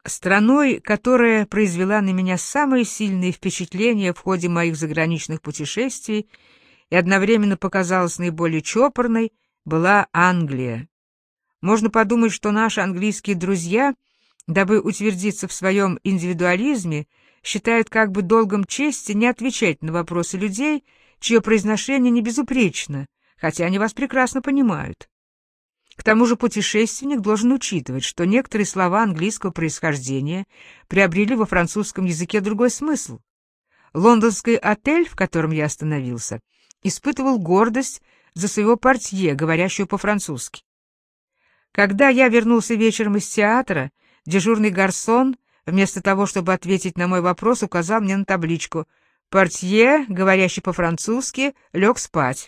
Страной, которая произвела на меня самые сильные впечатления в ходе моих заграничных путешествий и одновременно показалась наиболее чопорной, была Англия. Можно подумать, что наши английские друзья, дабы утвердиться в своем индивидуализме, считают как бы долгом чести не отвечать на вопросы людей, чье произношение не безупречно, хотя они вас прекрасно понимают. К тому же путешественник должен учитывать, что некоторые слова английского происхождения приобрели во французском языке другой смысл. Лондонский отель, в котором я остановился, испытывал гордость за своего портье, говорящего по-французски. Когда я вернулся вечером из театра, дежурный гарсон, вместо того, чтобы ответить на мой вопрос, указал мне на табличку: «Портье, говорящий по-французски, лег спать».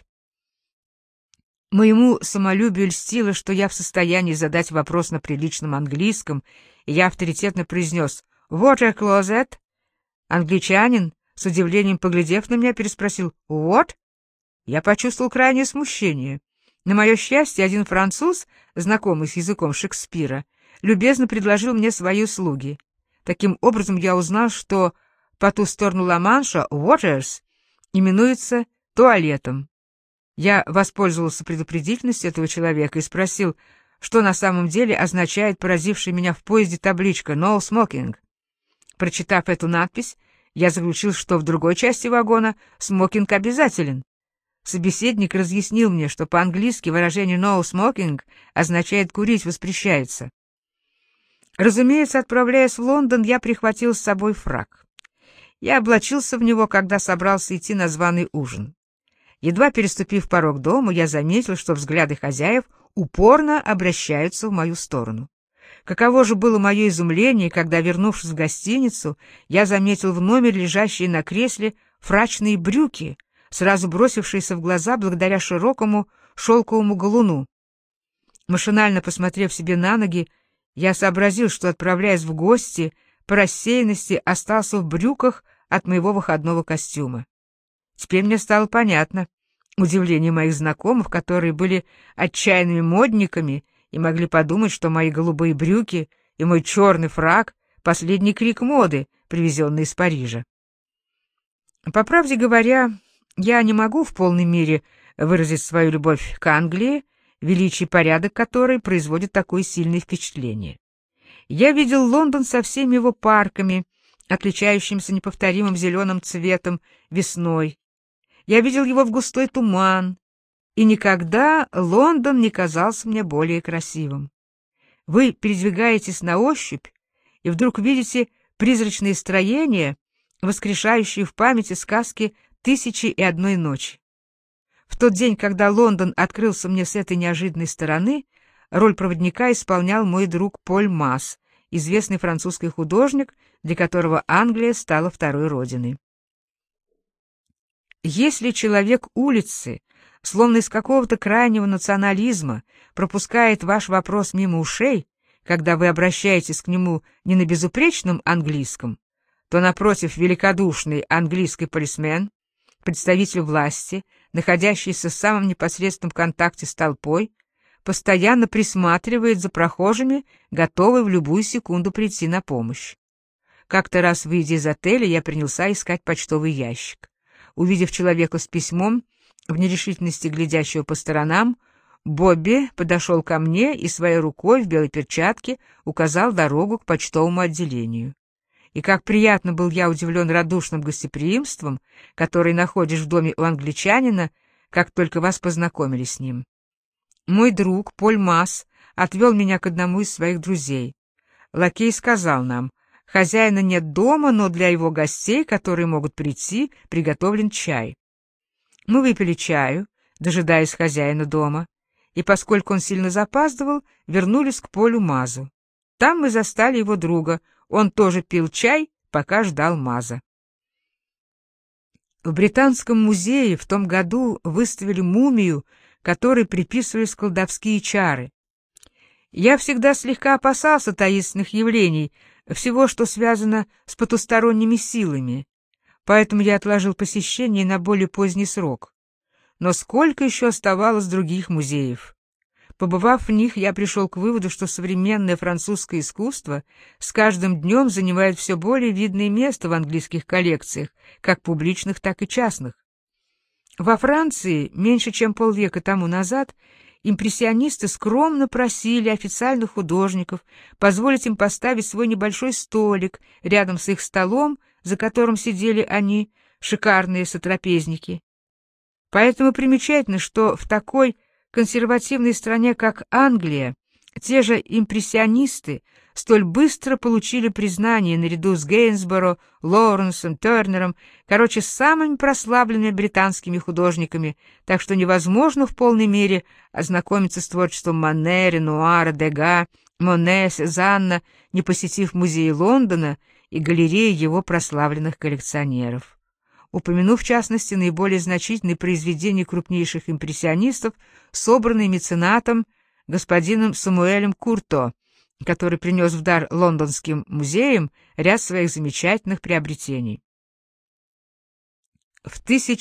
Моему самолюбию льстило, что я в состоянии задать вопрос на приличном английском, и я авторитетно произнес «Water closet». Англичанин, с удивлением поглядев на меня, переспросил «What?». Я почувствовал крайнее смущение. На мое счастье, один француз, знакомый с языком Шекспира, любезно предложил мне свои услуги. Таким образом, я узнал, что по ту сторону Ла-Манша «Waters» именуется туалетом. Я воспользовался предупредительностью этого человека и спросил, что на самом деле означает поразившая меня в поезде табличка «No smoking». Прочитав эту надпись, я заключил, что в другой части вагона смокинг обязателен. Собеседник разъяснил мне, что по-английски выражение «no smoking» означает «курить воспрещается». Разумеется, отправляясь в Лондон, я прихватил с собой фрак. Я облачился в него, когда собрался идти на званый ужин. Едва переступив порог дома, я заметил, что взгляды хозяев упорно обращаются в мою сторону. Каково же было мое изумление, когда, вернувшись в гостиницу, я заметил в номере лежащие на кресле фрачные брюки, сразу бросившиеся в глаза благодаря широкому шелковому галуну. Машинально посмотрев себе на ноги, я сообразил, что, отправляясь в гости, по рассеянности остался в брюках от моего выходного костюма. Теперь мне стало понятно удивление моих знакомых, которые были отчаянными модниками и могли подумать, что мои голубые брюки и мой черный фрак — последний крик моды, привезенный из Парижа. По правде говоря, я не могу в полной мере выразить свою любовь к Англии, величие и порядок которой производит такое сильное впечатление. Я видел Лондон со всеми его парками, отличающимся неповторимым зеленым цветом весной. Я видел его в густой туман, и никогда Лондон не казался мне более красивым. Вы передвигаетесь на ощупь, и вдруг видите призрачные строения, воскрешающие в памяти сказки «Тысячи и одной ночи». В тот день, когда Лондон открылся мне с этой неожиданной стороны, роль проводника исполнял мой друг Поль Масс, известный французский художник, для которого Англия стала второй родиной. Если человек улицы, словно из какого-то крайнего национализма, пропускает ваш вопрос мимо ушей, когда вы обращаетесь к нему не на безупречном английском, то, напротив, великодушный английский полисмен, представитель власти, находящийся в самом непосредственном контакте с толпой, постоянно присматривает за прохожими, готовый в любую секунду прийти на помощь. Как-то раз, выйдя из отеля, я принялся искать почтовый ящик. Увидев человека с письмом, в нерешительности глядящего по сторонам, Бобби подошел ко мне и своей рукой в белой перчатке указал дорогу к почтовому отделению. И как приятно был я удивлен радушным гостеприимством, которое находишь в доме у англичанина, как только вас познакомили с ним. Мой друг, Поль Масс, отвел меня к одному из своих друзей. Лакей сказал нам: хозяина нет дома, но для его гостей, которые могут прийти, приготовлен чай. Мы выпили чаю, дожидаясь хозяина дома, и, поскольку он сильно запаздывал, вернулись к Полю Мазу. Там мы застали его друга, он тоже пил чай, пока ждал Маза. В Британском музее в том году выставили мумию, которой приписывались колдовские чары. Я всегда слегка опасался таинственных явлений, всего, что связано с потусторонними силами, поэтому я отложил посещение на более поздний срок. Но сколько еще оставалось других музеев? Побывав в них, я пришел к выводу, что современное французское искусство с каждым днем занимает все более видное место в английских коллекциях, как публичных, так и частных. Во Франции меньше чем полвека тому назад импрессионисты скромно просили официальных художников позволить им поставить свой небольшой столик рядом с их столом, за которым сидели они, шикарные сотрапезники. Поэтому примечательно, что в такой консервативной стране, как Англия, те же импрессионисты столь быстро получили признание наряду с Гейнсборо, Лоуренсом, Тернером, короче, с самыми прославленными британскими художниками, так что невозможно в полной мере ознакомиться с творчеством Моне, Ренуара, Дега, Моне, Сезанна, не посетив музеи Лондона и галереи его прославленных коллекционеров. Упомянув, в частности, наиболее значительные произведения крупнейших импрессионистов, собранные меценатом господином Самуэлем Курто, который принес в дар лондонским музеям ряд своих замечательных приобретений. В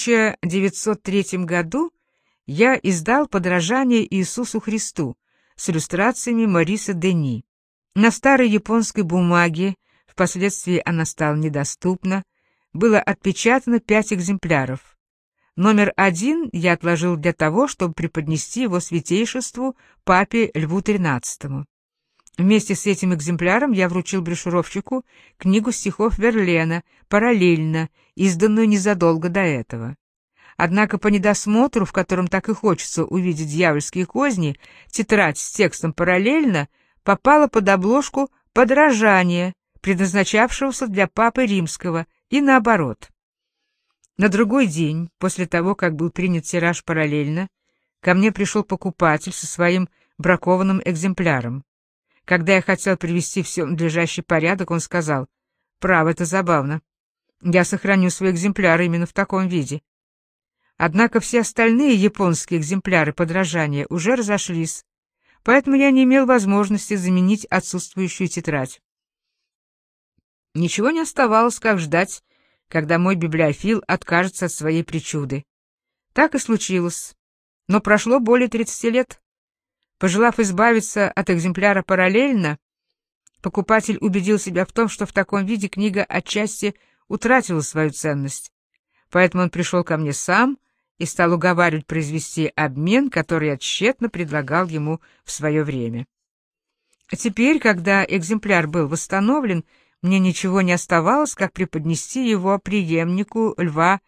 1903 году я издал «Подражание Иисусу Христу» с иллюстрациями Мориса Дени. На старой японской бумаге, впоследствии она стала недоступна, было отпечатано 5 экземпляров. Номер 1 я отложил для того, чтобы преподнести его святейшеству папе Льву XIII. Вместе с этим экземпляром я вручил брошюровщику книгу стихов Верлена «Параллельно», изданную незадолго до этого. Однако по недосмотру, в котором так и хочется увидеть дьявольские козни, тетрадь с текстом «Параллельно» попала под обложку «Подражание», предназначавшегося для Папы Римского, и наоборот. На другой день, после того, как был принят тираж «Параллельно», ко мне пришел покупатель со своим бракованным экземпляром. Когда я хотел привести все в надлежащий порядок, он сказал: «Право, это забавно. Я сохраню свои экземпляры именно в таком виде». Однако все остальные японские экземпляры подражания уже разошлись, поэтому я не имел возможности заменить отсутствующую тетрадь. Ничего не оставалось, как ждать, когда мой библиофил откажется от своей причуды. Так и случилось, но прошло более 30 лет. Пожелав избавиться от экземпляра «Параллельно», покупатель убедил себя в том, что в таком виде книга отчасти утратила свою ценность. Поэтому он пришел ко мне сам и стал уговаривать произвести обмен, который я тщетно предлагал ему в свое время. Теперь, когда экземпляр был восстановлен, мне ничего не оставалось, как преподнести его преемнику Льва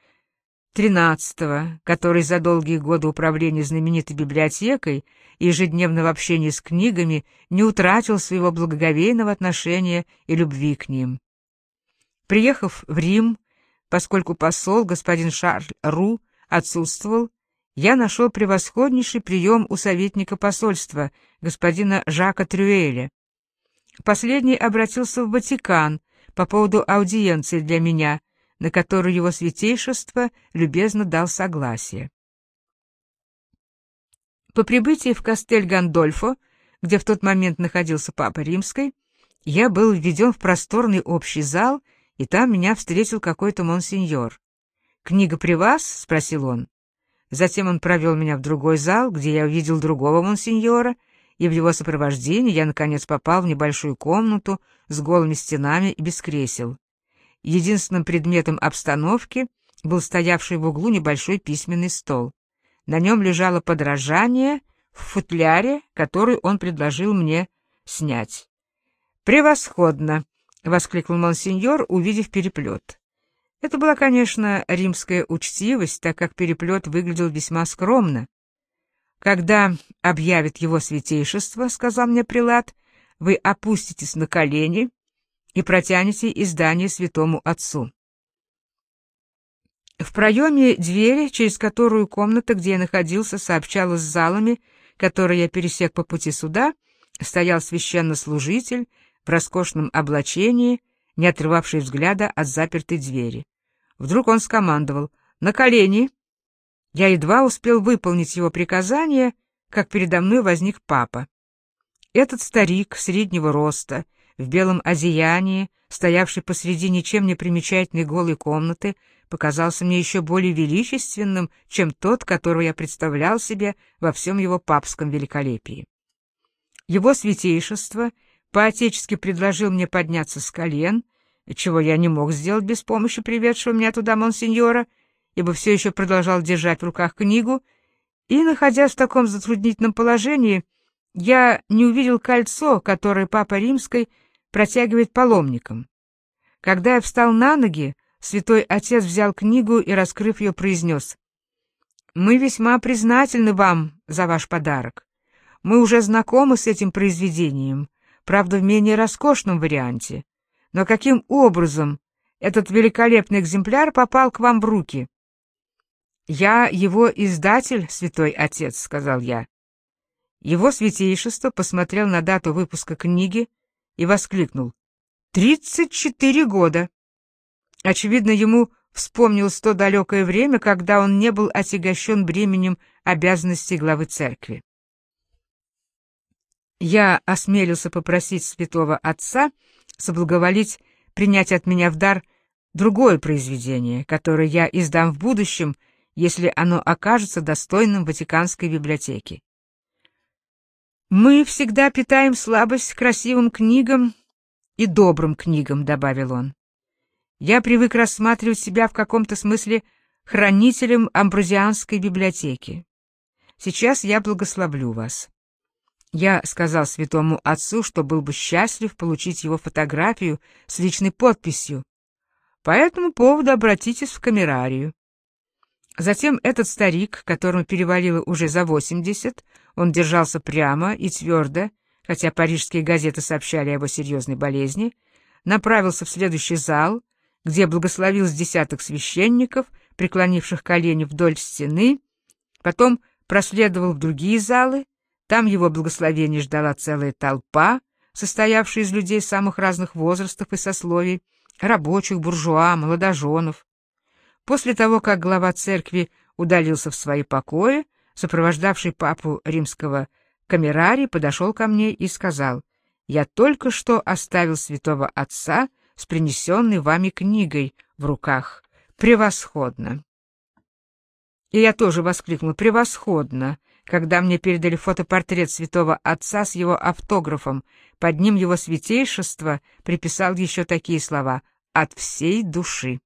XIII, который за долгие годы управления знаменитой библиотекой и ежедневного общения с книгами не утратил своего благоговейного отношения и любви к ним. Приехав в Рим, поскольку посол, господин Шарль Ру, отсутствовал, я нашел превосходнейший прием у советника посольства, господина Жака Трюэля. Последний обратился в Ватикан по поводу аудиенции для меня, на которую его святейшество любезно дал согласие. По прибытии в Кастель-Гандольфо, где в тот момент находился Папа Римский, я был введен в просторный общий зал, и там меня встретил какой-то монсеньор. «Книга при вас?» — спросил он. Затем он провел меня в другой зал, где я увидел другого монсеньора, и в его сопровождении я, наконец, попал в небольшую комнату с голыми стенами и без кресел. Единственным предметом обстановки был стоявший в углу небольшой письменный стол. На нем лежало подражание в футляре, который он предложил мне снять. «Превосходно!» — воскликнул монсеньор, увидев переплет. Это была, конечно, римская учтивость, так как переплет выглядел весьма скромно. «Когда объявит его святейшество, — сказал мне прелат, — вы опуститесь на колени и протянете издание святому отцу». В проеме двери, через которую комната, где я находился, сообщалась с залами, которые я пересек по пути сюда, стоял священнослужитель в роскошном облачении, не отрывавший взгляда от запертой двери. Вдруг он скомандовал: «На колени!» Я едва успел выполнить его приказание, как передо мной возник папа. Этот старик среднего роста, в белом одеянии, стоявший посреди ничем не примечательной голой комнаты, показался мне еще более величественным, чем тот, которого я представлял себе во всем его папском великолепии. Его святейшество по-отечески предложил мне подняться с колен, чего я не мог сделать без помощи приведшего меня туда монсеньора, ибо все еще продолжал держать в руках книгу, и, находясь в таком затруднительном положении, я не увидел кольцо, которое Папа Римский протягивает паломникам. Когда я встал на ноги, Святой Отец взял книгу и, раскрыв ее, произнес: «Мы весьма признательны вам за ваш подарок. Мы уже знакомы с этим произведением, правда, в менее роскошном варианте. Но каким образом этот великолепный экземпляр попал к вам в руки?» «Я его издатель, Святой Отец», — сказал я. Его святейшество посмотрел на дату выпуска книги и воскликнул: 34 года! Очевидно, ему вспомнилось то далекое время, когда он не был отягощен бременем обязанностей главы церкви. Я осмелился попросить святого отца соблаговолить принять от меня в дар другое произведение, которое я издам в будущем, если оно окажется достойным Ватиканской библиотеки. «Мы всегда питаем слабость к красивым книгам и добрым книгам», — добавил он. «Я привык рассматривать себя в каком-то смысле хранителем амброзианской библиотеки. Сейчас я благословлю вас». Я сказал святому отцу, что был бы счастлив получить его фотографию с личной подписью. По этому поводу обратитесь в камерарию. Затем этот старик, которому перевалило уже за 80, он держался прямо и твердо, хотя парижские газеты сообщали о его серьезной болезни, направился в следующий зал, где благословил с десяток священников, преклонивших колени вдоль стены, потом проследовал в другие залы. Там его благословение ждала целая толпа, состоявшая из людей самых разных возрастов и сословий, рабочих, буржуа, молодоженов. После того, как глава церкви удалился в свои покои, сопровождавший папу римского камерарий подошел ко мне и сказал: «Я только что оставил святого отца с принесенной вами книгой в руках. Превосходно!» И я тоже воскликнул: «Превосходно!», когда мне передали фотопортрет святого отца с его автографом. Под ним его святейшество приписал еще такие слова: «От всей души».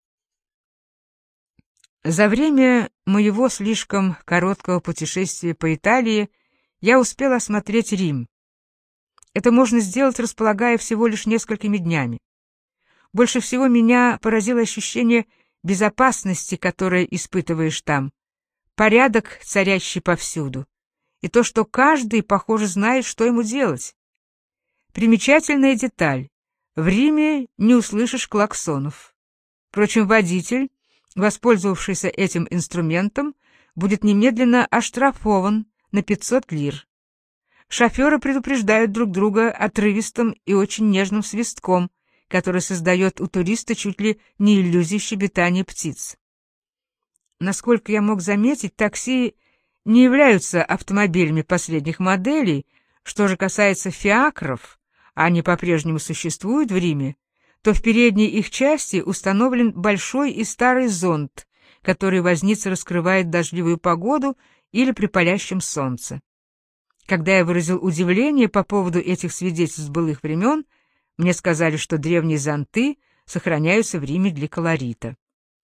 За время моего слишком короткого путешествия по Италии я успел осмотреть Рим. Это можно сделать, располагая всего лишь несколькими днями. Больше всего меня поразило ощущение безопасности, которое испытываешь там, порядок, царящий повсюду, и то, что каждый, похоже, знает, что ему делать. Примечательная деталь: в Риме не услышишь клаксонов. Впрочем, водитель, воспользовавшийся этим инструментом, будет немедленно оштрафован на 500 лир. Шоферы предупреждают друг друга отрывистым и очень нежным свистком, который создает у туриста чуть ли не иллюзию щебетания птиц. Насколько я мог заметить, такси не являются автомобилями последних моделей. Что же касается фиакров, а они по-прежнему существуют в Риме, то в передней их части установлен большой и старый зонт, который возница раскрывает в дождливую погоду или при палящем солнце. Когда я выразил удивление по поводу этих свидетельств былых времен, мне сказали, что древние зонты сохраняются в Риме для колорита.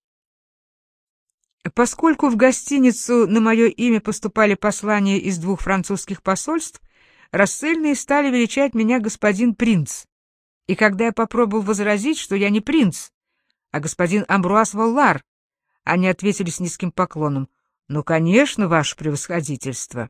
Поскольку в гостиницу на мое имя поступали послания из 2 французских посольств, рассыльные стали величать меня господин принц. И когда я попробовал возразить, что я не принц, а господин Амбруаз Воллар, они ответили с низким поклоном: «Ну, конечно, ваше превосходительство».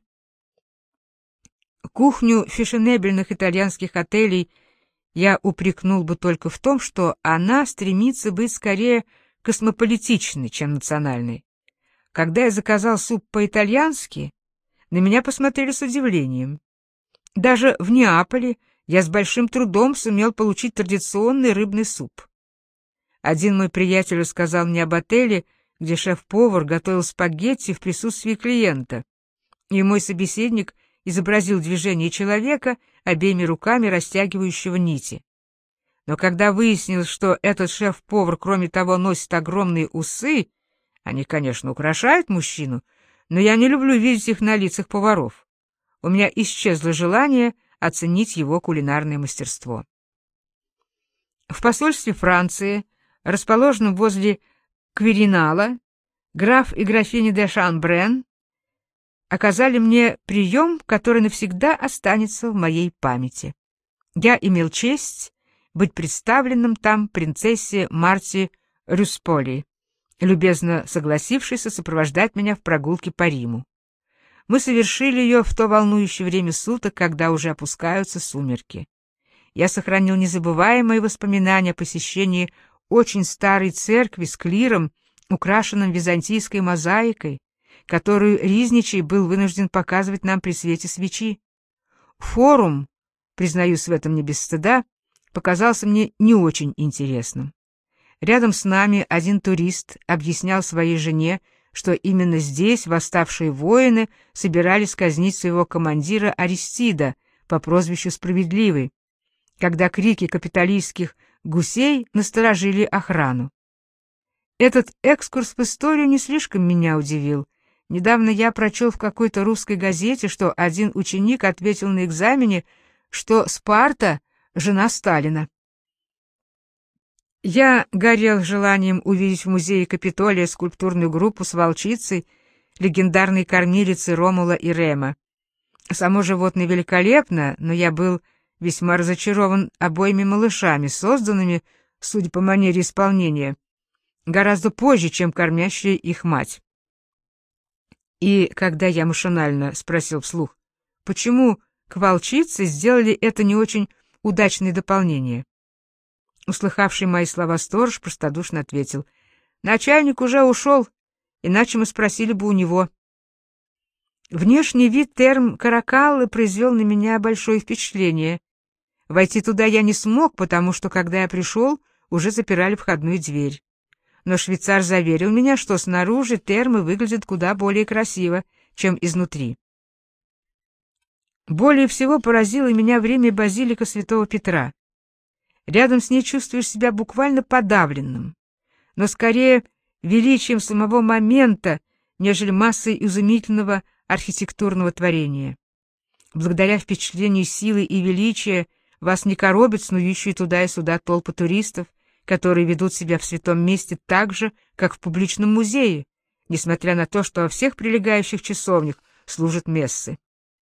Кухню фешенебельных итальянских отелей я упрекнул бы только в том, что она стремится быть скорее космополитичной, чем национальной. Когда я заказал суп по-итальянски, на меня посмотрели с удивлением. Даже в Неаполе я с большим трудом сумел получить традиционный рыбный суп. Один мой приятель рассказал мне об отеле, где шеф-повар готовил спагетти в присутствии клиента, и мой собеседник изобразил движение человека, обеими руками растягивающего нити. Но когда выяснилось, что этот шеф-повар, кроме того, носит огромные усы, они, конечно, украшают мужчину, но я не люблю видеть их на лицах поваров. У меня исчезло желание оценить его кулинарное мастерство. В посольстве Франции, расположенном возле Квиринала, граф и графиня де Шамбрен оказали мне прием, который навсегда останется в моей памяти. Я имел честь быть представленным там принцессе Марте Рюсполи, любезно согласившейся сопровождать меня в прогулке по Риму. Мы совершили ее в то волнующее время суток, когда уже опускаются сумерки. Я сохранил незабываемые воспоминания о посещении очень старой церкви с клиром, украшенным византийской мозаикой, которую Ризничий был вынужден показывать нам при свете свечи. Форум, признаюсь в этом не без стыда, показался мне не очень интересным. Рядом с нами один турист объяснял своей жене, что именно здесь восставшие воины собирались казнить своего командира Аристида по прозвищу Справедливый, когда крики капитолийских гусей насторожили охрану. Этот экскурс в историю не слишком меня удивил. Недавно я прочел в какой-то русской газете, что один ученик ответил на экзамене, что Спарта — жена Сталина. Я горел желанием увидеть в музее Капитолия скульптурную группу с волчицей, легендарной кормилицей Ромула и Рема. Само животное великолепно, но я был весьма разочарован обоими малышами, созданными, судя по манере исполнения, гораздо позже, чем кормящая их мать. И когда я машинально спросил вслух, почему к волчице сделали это не очень удачное дополнение, услыхавший мои слова сторож простодушно ответил: «Начальник уже ушел, иначе мы спросили бы у него». Внешний вид терм Каракаллы произвел на меня большое впечатление. Войти туда я не смог, потому что, когда я пришел, уже запирали входную дверь. Но швейцар заверил меня, что снаружи термы выглядят куда более красиво, чем изнутри. Более всего поразило меня время базилика Святого Петра. Рядом с ней чувствуешь себя буквально подавленным, но скорее величием самого момента, нежели массой изумительного архитектурного творения. Благодаря впечатлению силы и величия вас не коробят снующие туда и сюда толпы туристов, которые ведут себя в святом месте так же, как в публичном музее, несмотря на то, что во всех прилегающих часовнях служат мессы.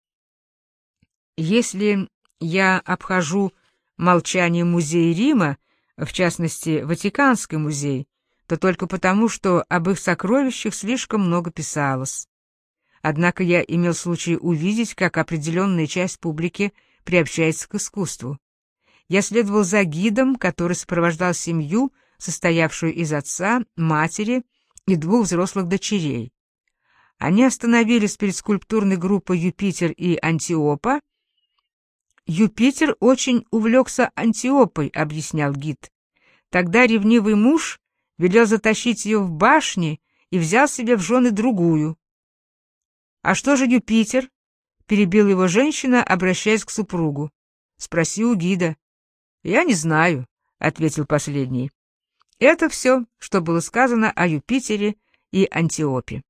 Если я обхожу молчанием музей Рима, в частности, Ватиканский музей, то только потому, что об их сокровищах слишком много писалось. Однако я имел случай увидеть, как определенная часть публики приобщается к искусству. Я следовал за гидом, который сопровождал семью, состоявшую из отца, матери и двух взрослых дочерей. Они остановились перед скульптурной группой Юпитер и Антиопа. «Юпитер очень увлекся Антиопой», — объяснял гид. «Тогда ревнивый муж велел затащить ее в башни и взял себе в жены другую». «А что же Юпитер?» — перебила его женщина, обращаясь к супругу. «Спроси у гида». «Я не знаю», — ответил последний. Это все, что было сказано о Юпитере и Антиопе.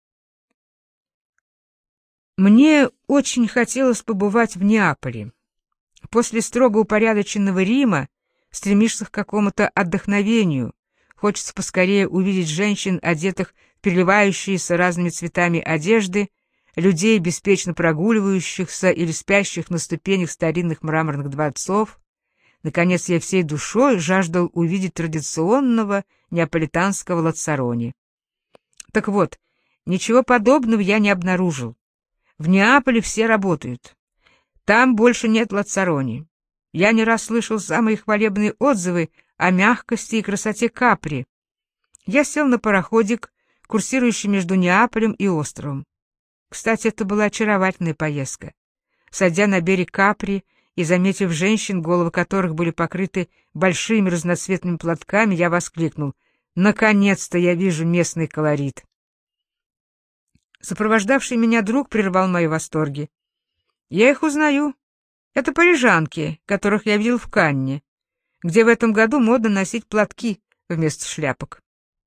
Мне очень хотелось побывать в Неаполе. После строго упорядоченного Рима стремишься к какому-то отдохновению, хочется поскорее увидеть женщин, одетых в переливающиеся разными цветами одежды, людей, беспечно прогуливающихся или спящих на ступенях старинных мраморных дворцов. Наконец, я всей душой жаждал увидеть традиционного неаполитанского лацарони. Так вот, ничего подобного я не обнаружил. В Неаполе все работают. Там больше нет лацарони. Я не раз слышал самые хвалебные отзывы о мягкости и красоте Капри. Я сел на пароходик, курсирующий между Неаполем и островом. Кстати, это была очаровательная поездка. Сойдя на берег Капри и заметив женщин, головы которых были покрыты большими разноцветными платками, я воскликнул: «Наконец-то я вижу местный колорит!» Сопровождавший меня друг прервал мои восторги. Я их узнаю. Это парижанки, которых я видел в Канне, где в этом году модно носить платки вместо шляпок.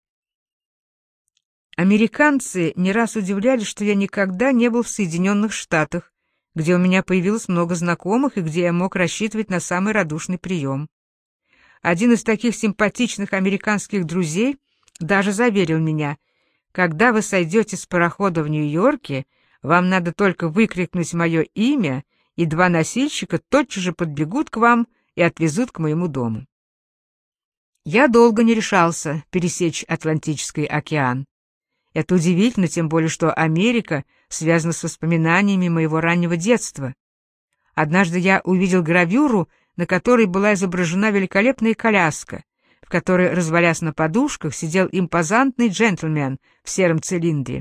Американцы не раз удивлялись, что я никогда не был в Соединенных Штатах, где у меня появилось много знакомых и где я мог рассчитывать на самый радушный прием. Один из таких симпатичных американских друзей даже заверил меня: когда вы сойдете с парохода в Нью-Йорке, вам надо только выкрикнуть мое имя, и 2 носильщика тотчас же подбегут к вам и отвезут к моему дому. Я долго не решался пересечь Атлантический океан. Это удивительно, тем более, что Америка связана с воспоминаниями моего раннего детства. Однажды я увидел гравюру, на которой была изображена великолепная коляска, в которой, развалясь на подушках, сидел импозантный джентльмен в сером цилиндре.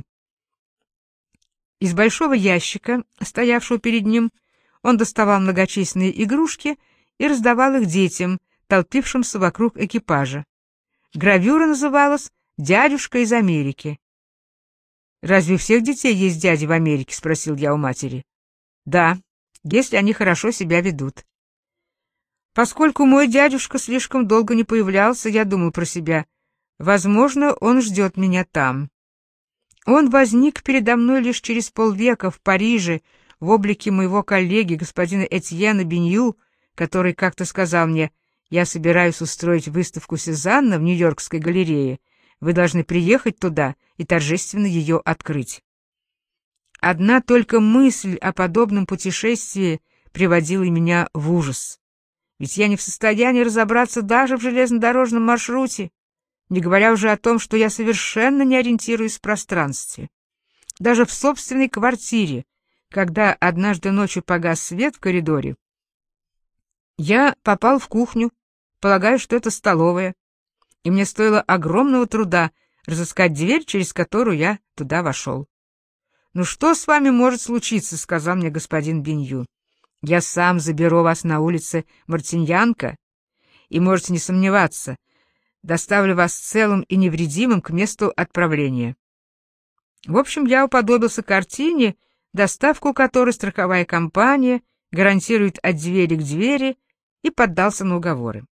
Из большого ящика, стоявшего перед ним, он доставал многочисленные игрушки и раздавал их детям, толпившимся вокруг экипажа. Гравюра называлась «Дядюшка из Америки». «Разве у всех детей есть дяди в Америке?» — спросил я у матери. «Да, если они хорошо себя ведут». Поскольку мой дядюшка слишком долго не появлялся, я думал про себя: возможно, он ждет меня там. Он возник передо мной лишь через полвека в Париже в облике моего коллеги, господина Этьена Бенью, который как-то сказал мне: «Я собираюсь устроить выставку Сезанна в Нью-Йоркской галерее. Вы должны приехать туда и торжественно ее открыть». Одна только мысль о подобном путешествии приводила меня в ужас. Ведь я не в состоянии разобраться даже в железнодорожном маршруте, не говоря уже о том, что я совершенно не ориентируюсь в пространстве. Даже в собственной квартире, когда однажды ночью погас свет в коридоре, я попал в кухню, полагаю, что это столовая, и мне стоило огромного труда разыскать дверь, через которую я туда вошел. «Ну что с вами может случиться?» — сказал мне господин Бенью. «Я сам заберу вас на улице Мартиньянка, и можете не сомневаться, доставлю вас целым и невредимым к месту отправления». В общем, я уподобился картине, доставку которой страховая компания гарантирует от двери к двери, и поддался на уговоры.